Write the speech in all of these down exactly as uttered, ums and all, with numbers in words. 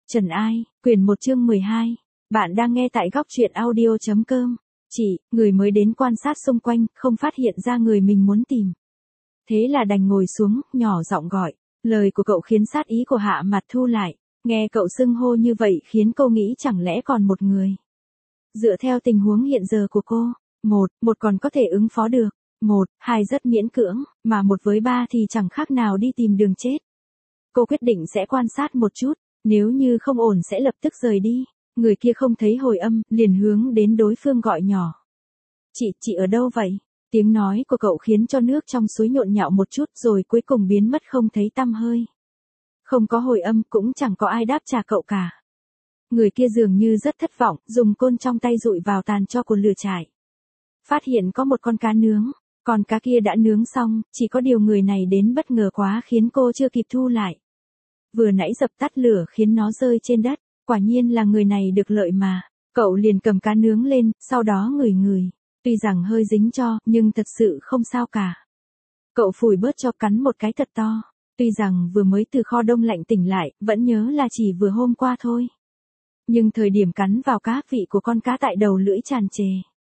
Trần Ai, quyển một chương mười hai. Bạn đang nghe tại góc truyện audio chấm com. Chị, người mới đến quan sát xung quanh, không phát hiện ra người mình muốn tìm. Thế là đành ngồi xuống, nhỏ giọng gọi. Lời của cậu khiến sát ý của Hạ Mặt thu lại. Nghe cậu xưng hô như vậy khiến cô nghĩ chẳng lẽ còn một người. Dựa theo tình huống hiện giờ của cô, một, một còn có thể ứng phó được. Một, hai rất miễn cưỡng, mà một với ba thì chẳng khác nào đi tìm đường chết. Cô quyết định sẽ quan sát một chút, nếu như không ổn sẽ lập tức rời đi. Người kia không thấy hồi âm, liền hướng đến đối phương gọi nhỏ. Chị, chị ở đâu vậy? Tiếng nói của cậu khiến cho nước trong suối nhộn nhạo một chút rồi cuối cùng biến mất không thấy tăm hơi. Không có hồi âm cũng chẳng có ai đáp trả cậu cả. Người kia dường như rất thất vọng, dùng côn trong tay dụi vào tàn tro của lửa trại. Phát hiện có một con cá nướng, con cá kia đã nướng xong, chỉ có điều người này đến bất ngờ quá khiến cô chưa kịp thu lại. Vừa nãy dập tắt lửa khiến nó rơi trên đất, quả nhiên là người này được lợi mà. Cậu liền cầm cá nướng lên, sau đó ngửi ngửi. Tuy rằng hơi dính cho, nhưng thật sự không sao cả. Cậu phủi bớt cho cắn một cái thật to. Tuy rằng vừa mới từ kho đông lạnh tỉnh lại, vẫn nhớ là chỉ vừa hôm qua thôi. Nhưng thời điểm cắn vào cá, vị của con cá tại đầu lưỡi tràn trề.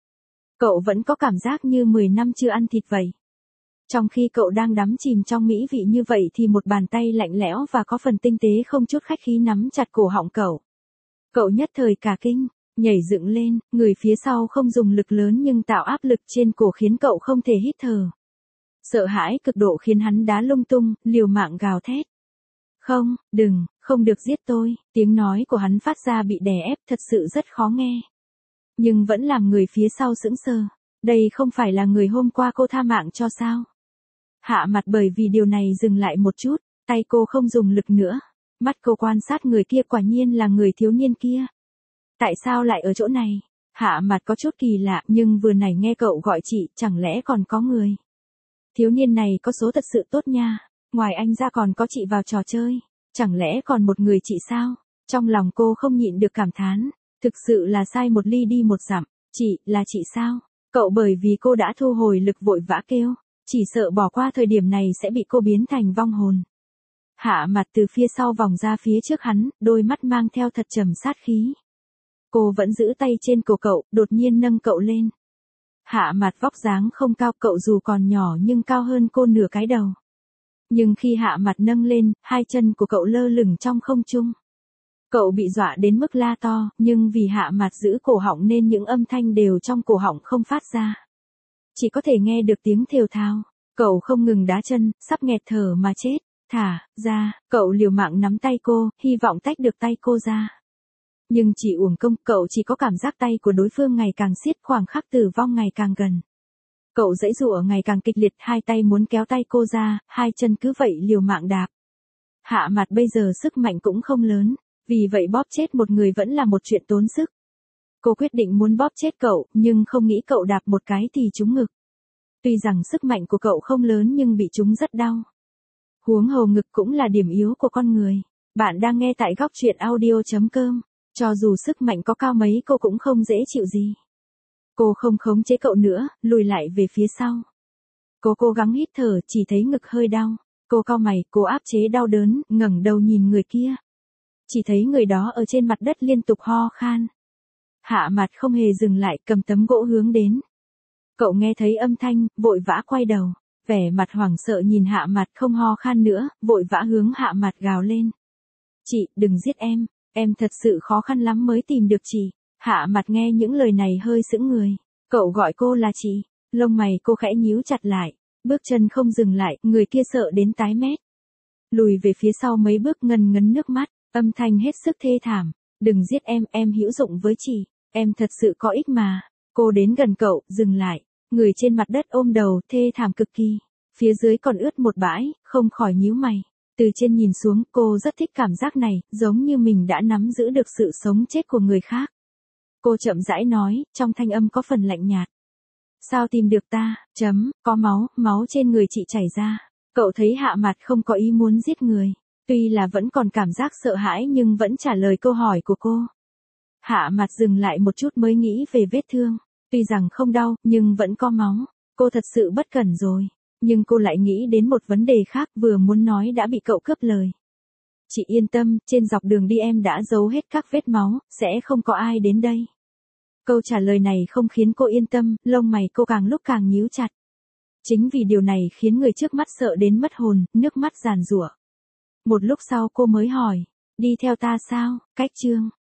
Cậu vẫn có cảm giác như mười năm chưa ăn thịt vậy. Trong khi cậu đang đắm chìm trong mỹ vị như vậy thì một bàn tay lạnh lẽo và có phần tinh tế không chút khách khí nắm chặt cổ họng cậu. Cậu nhất thời cả kinh, nhảy dựng lên, người phía sau không dùng lực lớn nhưng tạo áp lực trên cổ khiến cậu không thể hít thở. Sợ hãi cực độ khiến hắn đá lung tung, liều mạng gào thét. Không, đừng, không được giết tôi, tiếng nói của hắn phát ra bị đè ép thật sự rất khó nghe. Nhưng vẫn làm người phía sau sững sờ, đây không phải là người hôm qua cô tha mạng cho sao? Hạ Mặt bởi vì điều này dừng lại một chút, tay cô không dùng lực nữa. Mắt cô quan sát người kia quả nhiên là người thiếu niên kia. Tại sao lại ở chỗ này? Hạ Mặt có chút kỳ lạ nhưng vừa nãy nghe cậu gọi chị, chẳng lẽ còn có người? Thiếu niên này có số thật sự tốt nha, ngoài anh ra còn có chị vào trò chơi, chẳng lẽ còn một người chị sao? Trong lòng cô không nhịn được cảm thán, thực sự là sai một ly đi một dặm, chị, là chị sao? Cậu bởi vì cô đã thu hồi lực vội vã kêu, chỉ sợ bỏ qua thời điểm này sẽ bị cô biến thành vong hồn. Hạ Mặt từ phía sau vòng ra phía trước hắn, đôi mắt mang theo thật trầm sát khí. Cô vẫn giữ tay trên cổ cậu, đột nhiên nâng cậu lên. Hạ Mặt vóc dáng không cao, cậu dù còn nhỏ nhưng cao hơn cô nửa cái đầu. Nhưng khi Hạ Mặt nâng lên, hai chân của cậu lơ lửng trong không trung. Cậu bị dọa đến mức la to, nhưng vì Hạ Mặt giữ cổ họng nên những âm thanh đều trong cổ họng không phát ra. Chỉ có thể nghe được tiếng thều thào. Cậu không ngừng đá chân, sắp nghẹt thở mà chết. Thả, ra, cậu liều mạng nắm tay cô, hy vọng tách được tay cô ra. Nhưng chỉ uổng công, cậu chỉ có cảm giác tay của đối phương ngày càng siết, khoảng khắc tử vong ngày càng gần. Cậu giãy giụa ngày càng kịch liệt, hai tay muốn kéo tay cô ra, hai chân cứ vậy liều mạng đạp. Hạ Mặt bây giờ sức mạnh cũng không lớn, vì vậy bóp chết một người vẫn là một chuyện tốn sức. Cô quyết định muốn bóp chết cậu, nhưng không nghĩ cậu đạp một cái thì trúng ngực. Tuy rằng sức mạnh của cậu không lớn nhưng bị trúng rất đau. Huống hồ ngực cũng là điểm yếu của con người. Bạn đang nghe tại góc truyện audio chấm com. Cho dù sức mạnh có cao mấy cô cũng không dễ chịu gì. Cô không khống chế cậu nữa, lùi lại về phía sau. Cô cố gắng hít thở, chỉ thấy ngực hơi đau. Cô cau mày, cô áp chế đau đớn, ngẩng đầu nhìn người kia. Chỉ thấy người đó ở trên mặt đất liên tục ho khan. Hạ Mặt không hề dừng lại, cầm tấm gỗ hướng đến. Cậu nghe thấy âm thanh, vội vã quay đầu. Vẻ mặt hoảng sợ nhìn Hạ Mặt không ho khan nữa, vội vã hướng Hạ Mặt gào lên. Chị, đừng giết em, em thật sự khó khăn lắm mới tìm được chị. Hạ Mặt nghe những lời này hơi sững người. Cậu gọi cô là chị, lông mày cô khẽ nhíu chặt lại, bước chân không dừng lại, người kia sợ đến tái mét. Lùi về phía sau mấy bước ngần ngấn nước mắt, âm thanh hết sức thê thảm. Đừng giết em, em hữu dụng với chị, em thật sự có ích mà. Cô đến gần cậu, dừng lại. Người trên mặt đất ôm đầu, thê thảm cực kỳ. Phía dưới còn ướt một bãi, không khỏi nhíu mày. Từ trên nhìn xuống, cô rất thích cảm giác này, giống như mình đã nắm giữ được sự sống chết của người khác. Cô chậm rãi nói, trong thanh âm có phần lạnh nhạt. Sao tìm được ta, chấm, có máu, máu trên người chị chảy ra. Cậu thấy Hạ Mặt không có ý muốn giết người. Tuy là vẫn còn cảm giác sợ hãi nhưng vẫn trả lời câu hỏi của cô. Hạ Mặt dừng lại một chút mới nghĩ về vết thương. Tuy rằng không đau, nhưng vẫn có máu. Cô thật sự bất cẩn rồi. Nhưng cô lại nghĩ đến một vấn đề khác, vừa muốn nói đã bị cậu cướp lời. Chị yên tâm, trên dọc đường đi em đã giấu hết các vết máu, sẽ không có ai đến đây. Câu trả lời này không khiến cô yên tâm, lông mày cô càng lúc càng nhíu chặt. Chính vì điều này khiến người trước mắt sợ đến mất hồn, nước mắt giàn giụa. Một lúc sau cô mới hỏi, đi theo ta sao, Cách Trương?